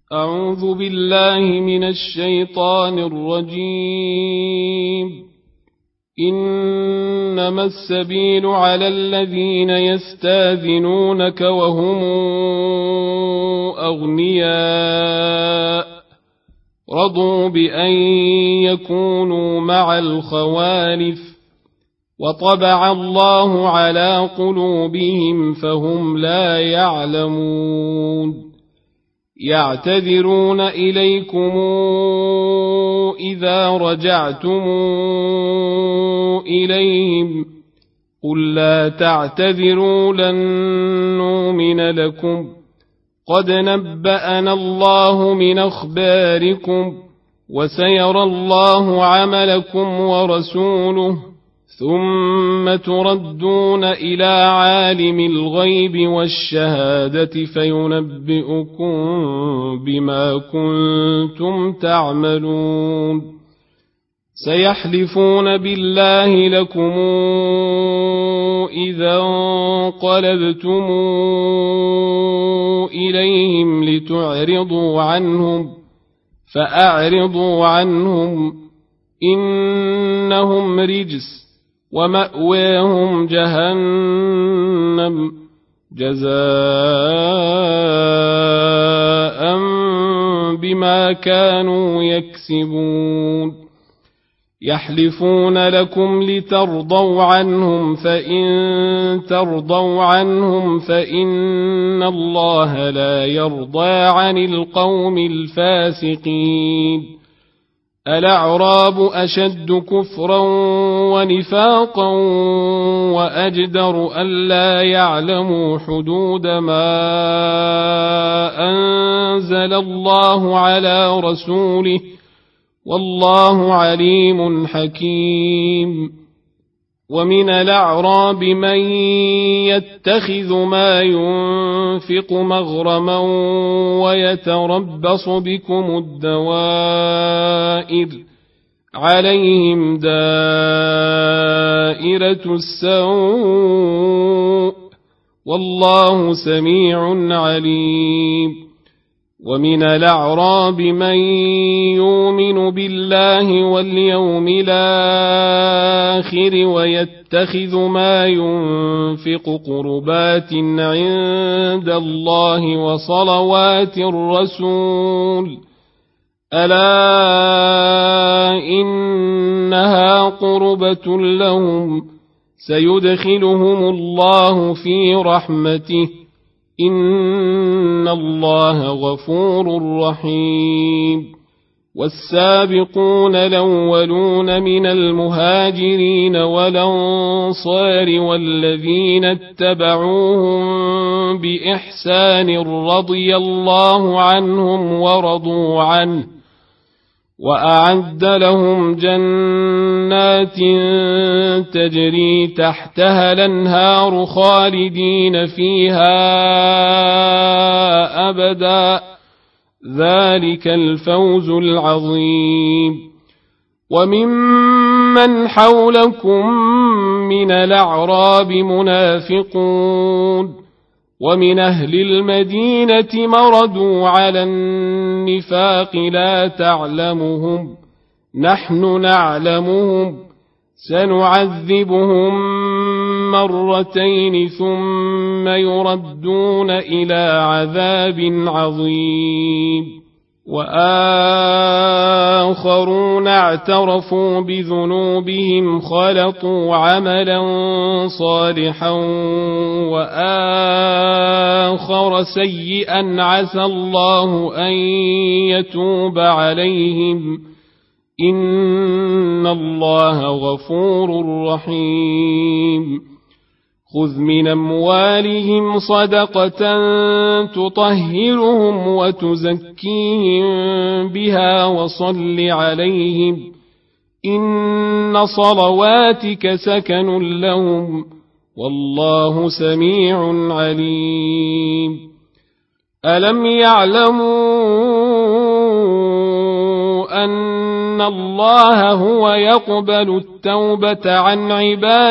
أعوذ بالله من الشيطان الرجيم. إنما السبيل على الذين يستاذنونك وهم أغنياء رضوا بأن يكونوا مع الخوالف وطبع الله على قلوبهم فهم لا يعلمون. يعتذرون إليكم إذا رجعتم إليهم قل لا تعتذروا لن نؤمن لكم قد نبأنا الله من أخباركم وسيرى الله عملكم ورسوله ثم تردون إلى عالم الغيب والشهادة فينبئكم بما كنتم تعملون. سيحلفون بالله لكم إذا انقلبتم إليهم لتعرضوا عنهم فأعرضوا عنهم إنهم رجس ومأواهم جهنم جزاء بما كانوا يكسبون. يحلفون لكم لترضوا عنهم فإن ترضوا عنهم فإن الله لا يرضى عن القوم الفاسقين. الأعراب أشد كفرا ونفاقا وأجدر ألا يعلموا حدود ما أنزل الله على رسوله والله عليم حكيم. ومن الأعراب من يتخذ ما ينفق مغرما ويتربص بكم الدوائر عليهم دائرة السوء والله سميع عليم. ومن الأعراب من يؤمن بالله واليوم الآخر ويتخذ ما ينفق قربات عند الله وصلوات الرسول ألا إنها قربة لهم سيدخلهم الله في رحمته إن الله غفور رحيم. والسابقون الأولون من المهاجرين والأنصار والذين اتبعوهم بإحسان رضي الله عنهم ورضوا عنه وأعد لهم جنات تجري تحتها الأنهار خالدين فيها أبدا ذلك الفوز العظيم. وممن حولكم من الأعراب منافقون ومن أهل المدينة مردوا على النفاق لا تعلمهم نحن نعلمهم سنعذبهم مرتين ثم يردون إلى عذاب عظيم. وآخرون اعترفوا بذنوبهم خلطوا عملا صالحا وآخر سيئا عسى الله أن يتوب عليهم إن الله غفور رحيم. خذ من أموالهم صدقة تطهرهم وتزكيهم بها وصل عليهم إن صلواتك سكن لهم والله سميع عليم. ألم يعلموا أن الله هو يقبل التوبة عن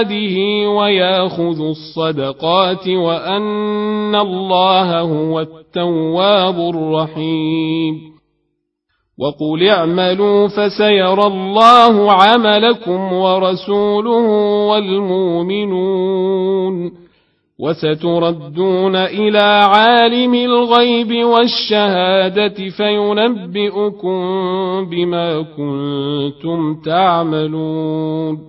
عباده ويأخذ الصدقات وأن الله هو التواب التواب الرحيم وقل اعملوا فسيرى الله عملكم ورسوله والمؤمنون وستردون إلى عالم الغيب والشهادة فينبئكم بما كنتم تعملون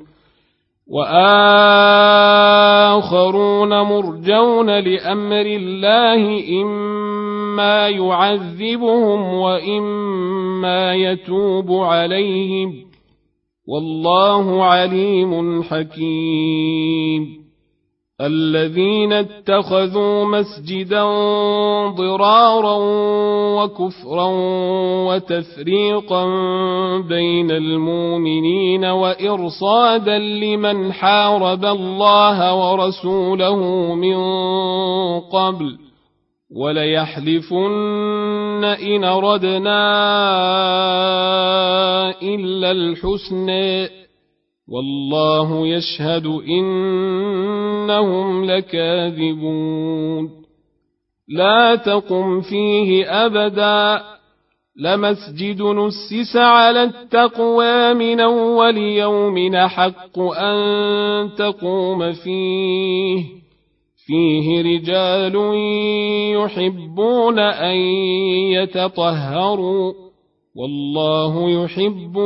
وآخرون مرجون لأمر الله إما يعذبهم وإما يتوب عليهم والله عليم حكيم الذين اتخذوا مسجدا ضرارا وكفرا وتفريقا بين المؤمنين وإرصادا لمن حارب الله ورسوله من قبل وليحلفن إن أردنا إلا الحسنى والله يشهد إنهم لكاذبون لا تقم فيه أبدا لمسجد نسس على التقوى من أول يوم حق أن تقوم فيه رجال يحبون أن يتطهروا والله يحب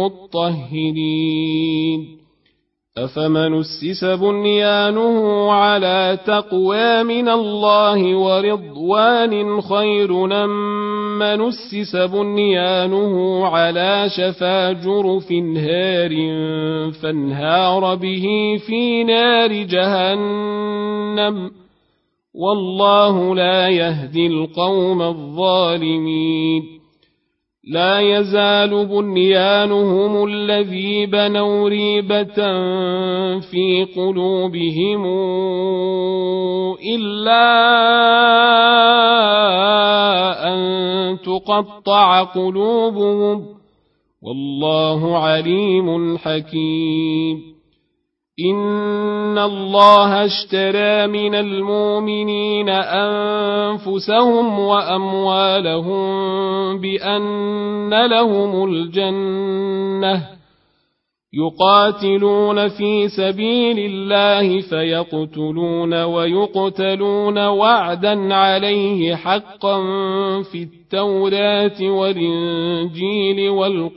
المطهرين أفمن أسس بنيانه على تقوى من الله ورضوان خير أم من أسس بنيانه على شفا جرف هار فانهار به في نار جهنم والله لا يهدي القوم الظالمين لا يزال بنيانهم الذي بنوا ريبة في قلوبهم إلا أن تقطع قلوبهم والله عليم حكيم إن الله اشترى من المؤمنين أنفسهم وأموالهم بأن لهم الجنة يقاتلون في سبيل الله فيقتلون ويقتلون وعدا عليه حقا في التوراة والإنجيل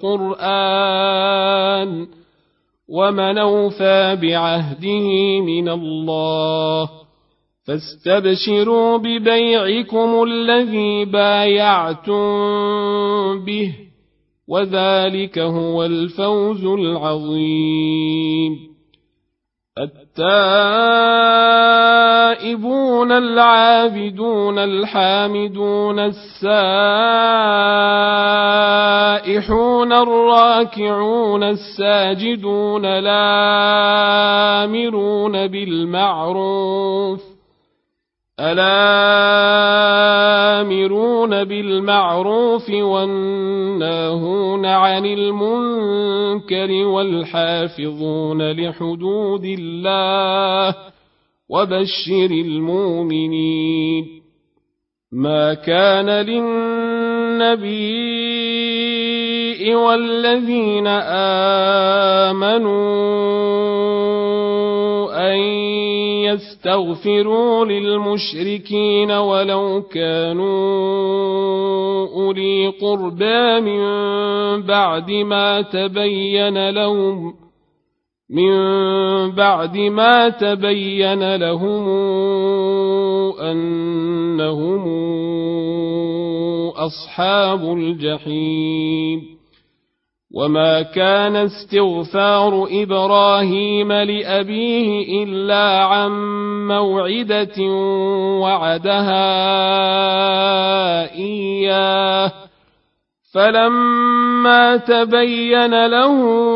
والقرآن ومن أوفى بعهده من الله فاستبشروا ببيعكم الذي بايعتم به وذلك هو الفوز العظيم التائبون العابدون الحامدون السائحون الراكعون الساجدون الآمرون بالمعروف والناهون عن المنكر والحافظون لحدود الله وبشر المؤمنين ما كان للنبي والذين آمنوا أن يستغفروا للمشركين ولو كانوا أولي قربى من بعد ما تبين لهم أنهم أصحاب الجحيم وما كان استغفار إبراهيم لأبيه إلا عن موعدة وعدها إياه فلما تبين له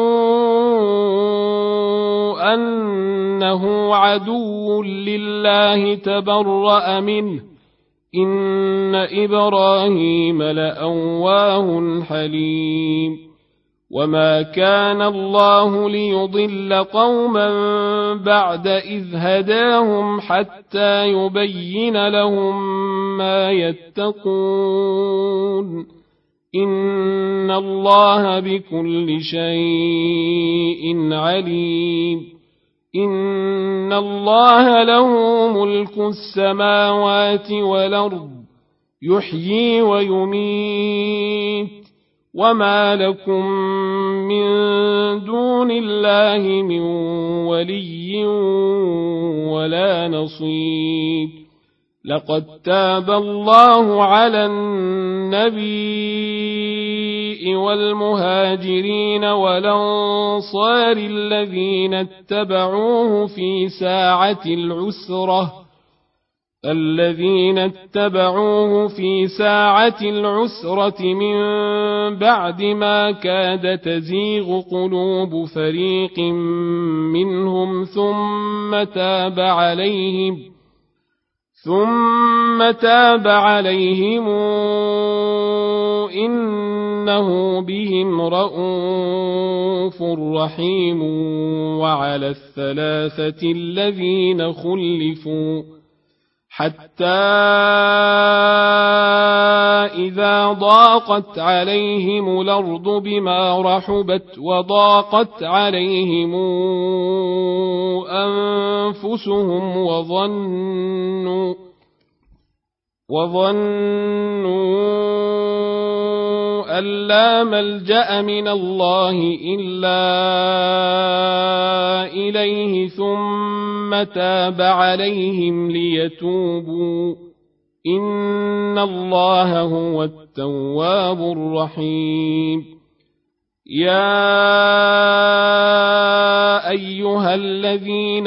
أنه عدو لله تبرأ منه إن إبراهيم لأواه حليم وما كان الله ليضل قوما بعد إذ هداهم حتى يبين لهم ما يتقون إن الله بكل شيء عليم إن الله له ملك السماوات والأرض يحيي ويميت وما لكم من دون الله من ولي ولا نصير لقد تاب الله على النبي والمهاجرين والأنصار الذين اتبعوه في ساعة العسرة من بعد ما كاد تزيغ قلوب فريق منهم ثم تاب عليهم إنه بهم رءوف رحيم وعلى الثلاثة الذين خلفوا حتى إذا ضاقت عليهم الأرض بما رحبت وضاقت عليهم أنفسهم وظنوا أن لا ملجأ من الله إلا إليه ثم تاب عليهم ليتوبوا إن الله هو التواب الرحيم يا أيها الذين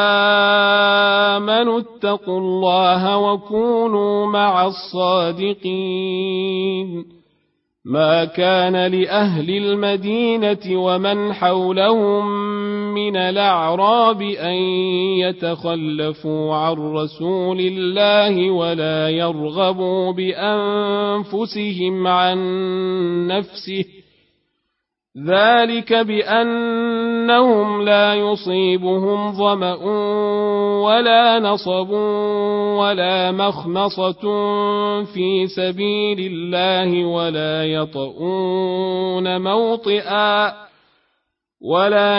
آمنوا اتقوا الله وكونوا مع الصادقين ما كان لأهل المدينة ومن حولهم من الأعراب أن يتخلفوا عن رسول الله ولا يرغبوا بأنفسهم عن نفسه ذلك بأنهم لا يصيبهم ظمأ ولا نصب ولا مخمصة في سبيل الله ولا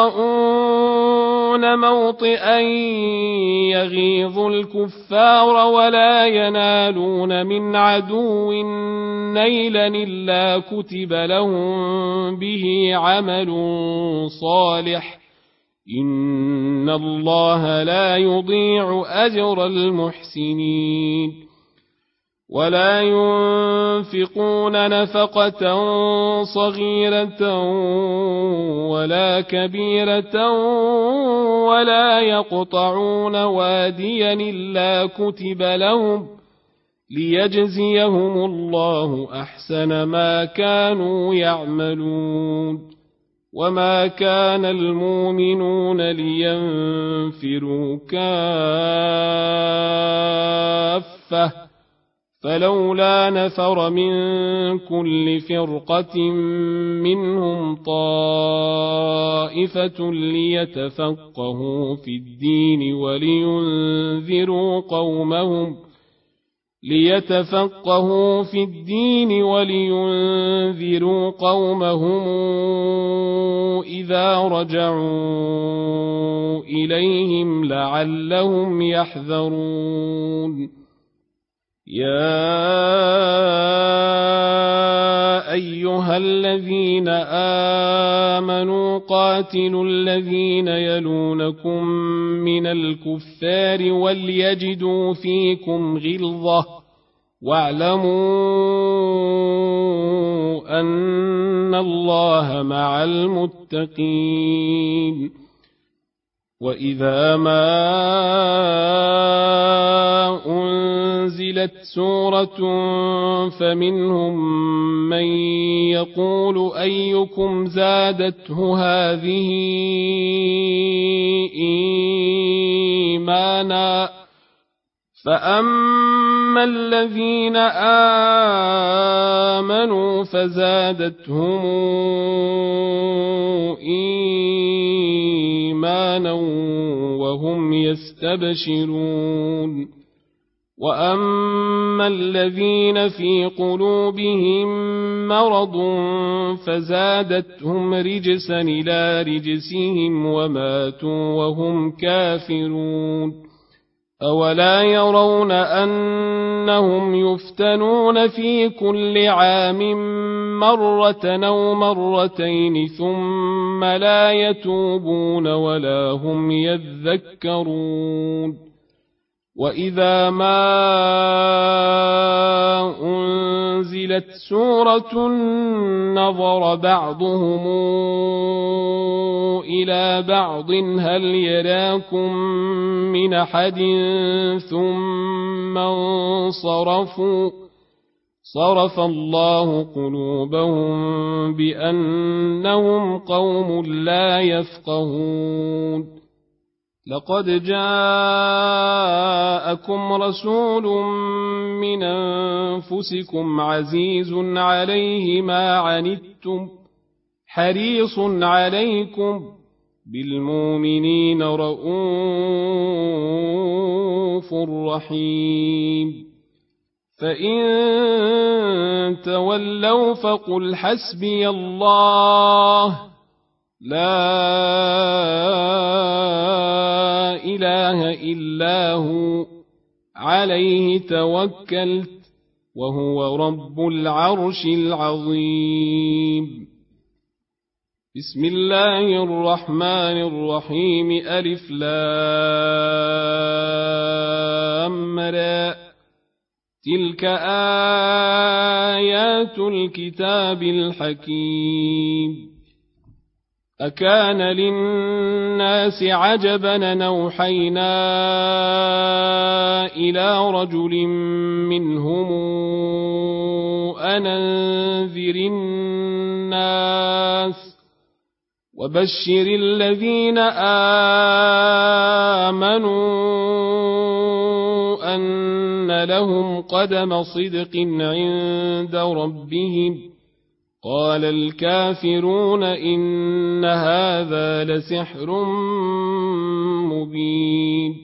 يطؤون موطئا يغيظ الكفار ولا ينالون من عدو نيلا إلا كتب لهم به عمل صالح إن الله لا يضيع أجر المحسنين ولا ينفقون نفقة صغيرة ولا كبيرة ولا يقطعون واديا إلا كتب لهم ليجزيهم الله أحسن ما كانوا يعملون وما كان المؤمنون لينفروا كافة فلولا نفر من كل فرقة منهم طائفة ليتفقهوا في الدين ولينذروا قومهم إذا رجعوا إليهم لعلهم يحذرون يا أيها الذين آمنوا قاتلوا الذين يلونكم من الكفار وليجدوا فيكم غلظة واعلموا أن الله مع المتقين وإذا ما أنزلت سورة فمنهم من يقول أيكم زادته هذه إيمانا فأما الذين آمنوا فزادتهم إيمانا وهم يستبشرون وأما الذين في قلوبهم مرض فزادتهم رجسا إلى رجسهم وماتوا وهم كافرون أولا يرون أنهم يفتنون في كل عام مرة أو مرتين ثم لا يتوبون ولا هم يذكرون وإذا ما أنزلت سورة نظر بعضهم إلى بعض هل يراكم من أحد ثم انصرفوا صرف الله قلوبهم بأنهم قوم لا يفقهون لقد جاءكم رسول من أنفسكم عزيز عليه ما عنتم حريص عليكم بالمؤمنين رؤوف رحيم فإن تولوا فقل حسبي الله لا إله إلا هو عليه توكلت وهو رب العرش العظيم بسم الله الرحمن الرحيم ألف لام را تلك آيات الكتاب الحكيم أكان للناس عجبا أن أوحينا إلى رجل منهم أن أنذر الناس وبشر الذين آمنوا أن لهم قدم صدق عند ربهم قال الكافرون إن هذا لسحر مبين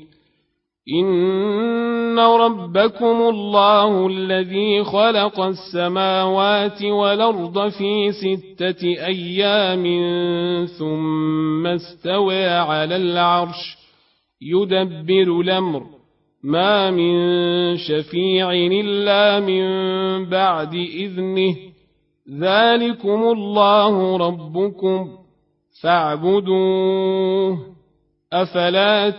إن ربكم الله الذي خلق السماوات والأرض في 6 أيام ثم استوى على العرش يدبر الأمر ما من شفيع إلا من بعد إذنه ذلكم الله ربكم فاعبدوه أفلا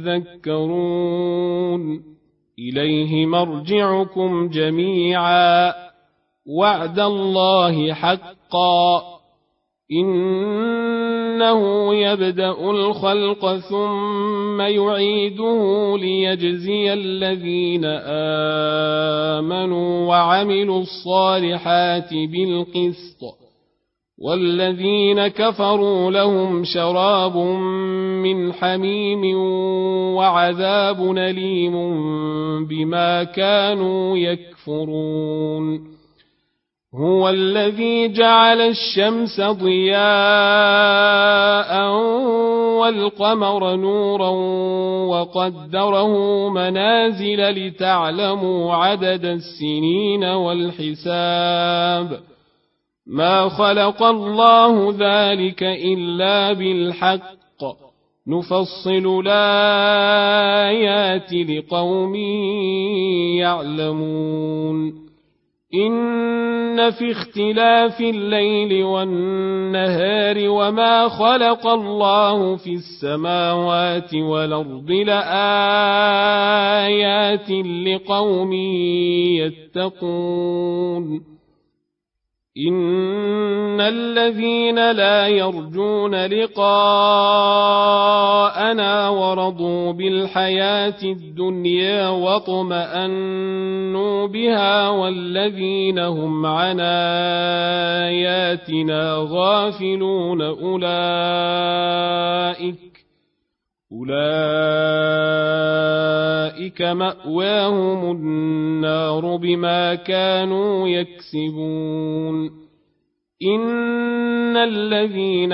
تذكرون إليه مرجعكم جميعا وعد الله حقا إنه يبدأ الخلق ثم يعيده ليجزي الذين آمنوا وعملوا الصالحات بالقسط والذين كفروا لهم شراب من حميم وعذاب أليم بما كانوا يكفرون هو الذي جعل الشمس ضياء والقمر نورا وقدره منازل لتعلموا عدد السنين والحساب ما خلق الله ذلك إلا بالحق نفصل الآيات لقوم يعلمون إن في اختلاف الليل والنهار وما خلق الله في السماوات والأرض لآيات لقوم يتقون إن الذين لا يرجون لقاءنا ورضوا بالحياة الدنيا واطمأنوا بها والذين هم عن آياتنا غافلون أولئك مأواهم النار بما كانوا يكسبون إن الذين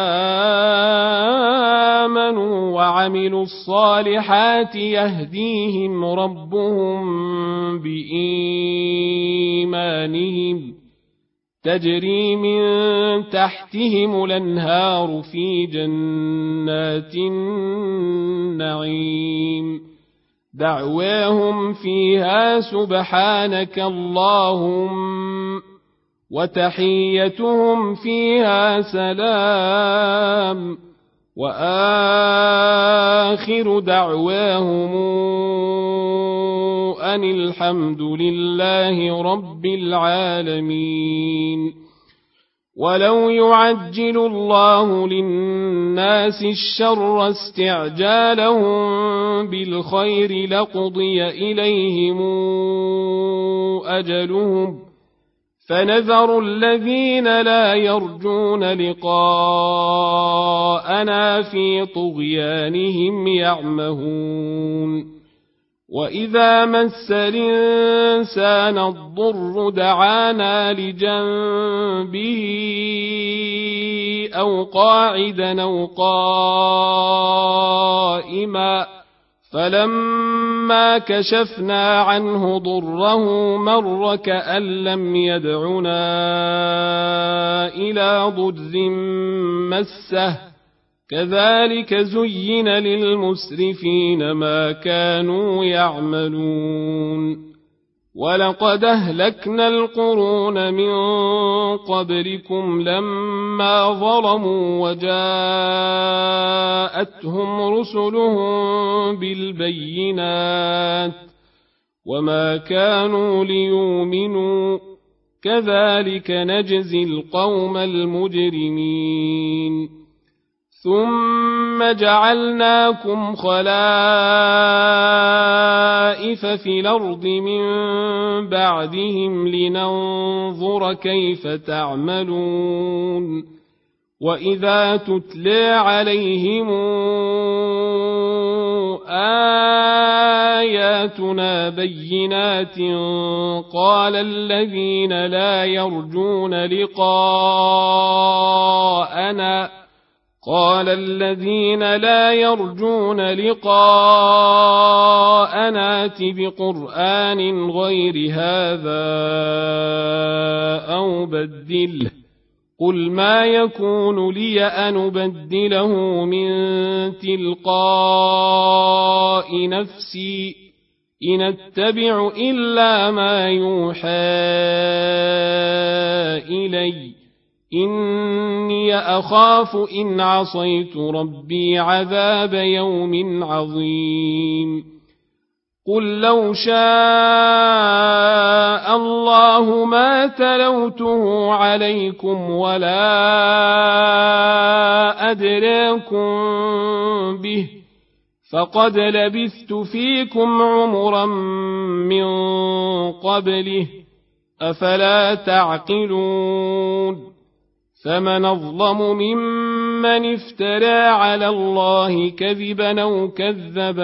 آمنوا وعملوا الصالحات يهديهم ربهم بإيمانهم تجري من تحتهم الأنهار في جنات النعيم دعواهم فيها سبحانك اللهم وتحيتهم فيها سلام وآخر دعواهم أن الحمد لله رب العالمين ولو يعجل الله للناس الشر استعجالهم بالخير لقضي إليهم أجلهم فنذر الذين لا يرجون لقاءنا في طغيانهم يعمهون وإذا مس الإنسان الضر دعانا لجنبه أو قاعدا أو قائما فلما كشفنا عنه ضره مر كأن لم يدعنا إلى ضر مسه كذلك زين للمسرفين ما كانوا يعملون ولقد أهلكنا القرون من قبلكم لما ظلموا وجاءتهم رسلهم بالبينات وما كانوا ليؤمنوا كذلك نجزي القوم المجرمين ثم جعلناكم خلائف في الأرض من بعدهم لننظر كيف تعملون وإذا تتلى عليهم آياتنا بينات قال الذين لا يرجون لقاءنا ائت بقرآن غير هذا أو بدله قل ما يكون لي أن أبدله من تلقاء نفسي إن أتبع إلا ما يوحى إلي إني أخاف إن عصيت ربي عذاب يوم عظيم قل لو شاء الله ما تلوته عليكم ولا أدراكم به فقد لبثت فيكم عمرا من قبله أفلا تعقلون فمن أظلم ممن افترى على الله كذبا أو كذب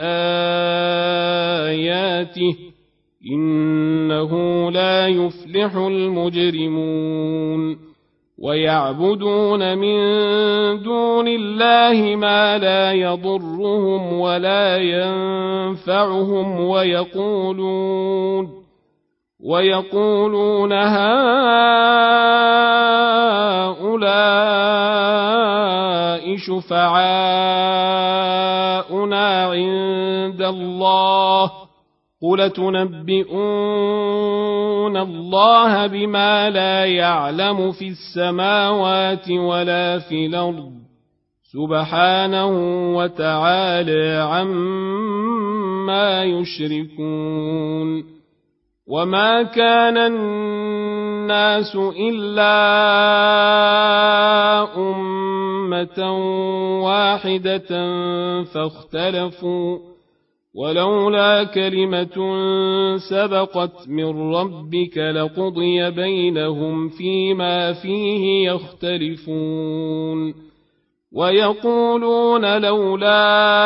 بآياته إنه لا يفلح المجرمون ويعبدون من دون الله ما لا يضرهم ولا ينفعهم ويقولون هؤلاء شفعاؤنا عند الله قل تنبئون الله بما لا يعلم في السماوات ولا في الأرض سبحانه وتعالى عما يشركون وما كان الناس إلا أمة واحدة فاختلفوا ولولا كلمة سبقت من ربك لقضي بينهم فيما فيه يختلفون ويقولون لولا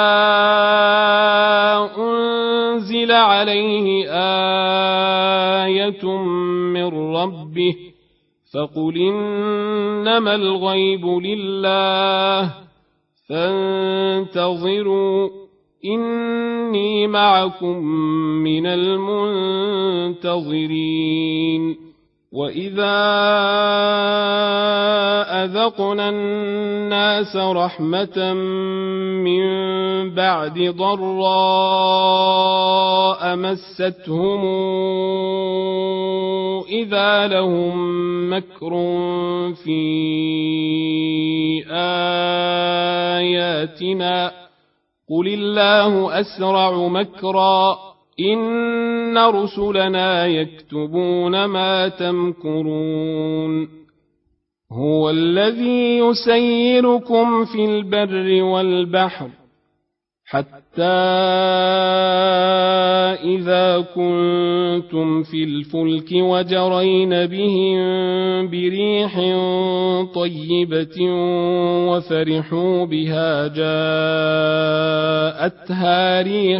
أنزل عليه آية من ربه فقل إنما الغيب لله فانتظروا إني معكم من المنتظرين وإذا أذقنا الناس رحمة من بعد ضراء مستهم إذا لهم مكر في آياتنا قل الله أسرع مكرا إن رسلنا يكتبون ما تمكرون هو الذي يسيركم في البر والبحر حتى إذا كنتم في الفلك وجرين بهم بريح طيبة وفرحوا بها جاءتها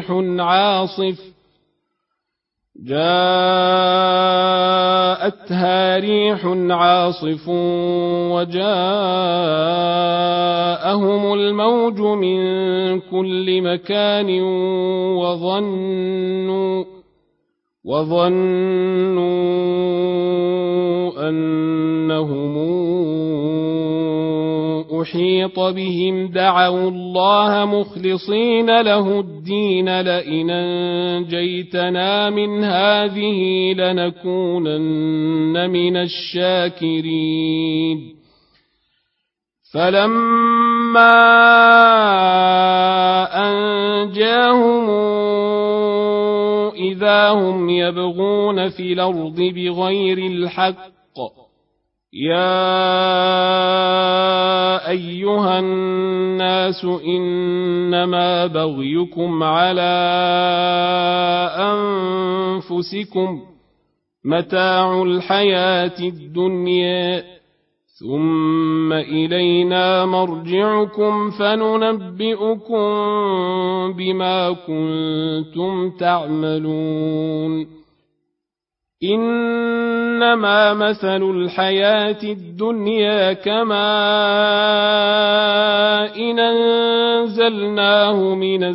ريح عاصف وجاءهم الموج من كل مكان وظنوا أنهم أحيط بهم دعوا الله مخلصين له الدين لئن أنجيتنا من هذه لنكونن من الشاكرين فلما أنجاهم إذا هم يبغون في الأرض بغير الحق يا أيها الناس إنما بغيكم على أنفسكم متاع الحياة الدنيا ثم إلينا مرجعكم فننبئكم بما كنتم تعملون إنما مثل الحياة الدنيا كماء إن أنزلناه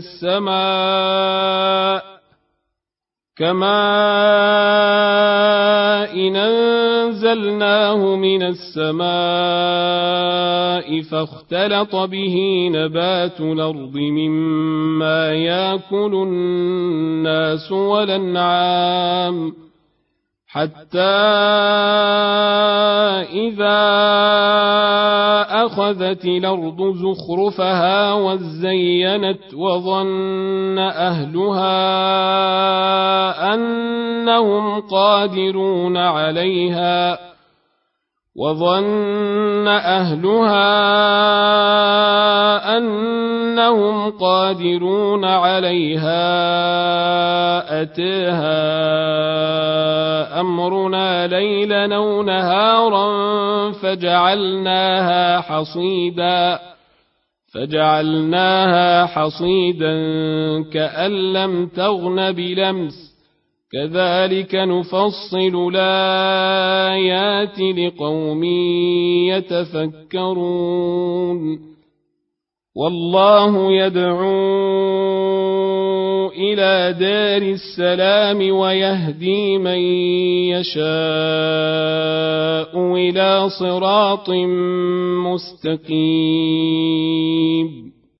من السماء فاختلط به نبات الأرض مما يأكل الناس والأنعام حتى إذا أخذت الأرض زخرفها وزينت وظن أهلها أنهم قادرون عليها أتاها أمرنا ليلا أو نهارا فجعلناها حصيدا كأن لم تغن بلمس كذلك نفصل الآيات لقوم يتفكرون والله يدعو إلى دار السلام ويهدي من يشاء إلى صراط مستقيم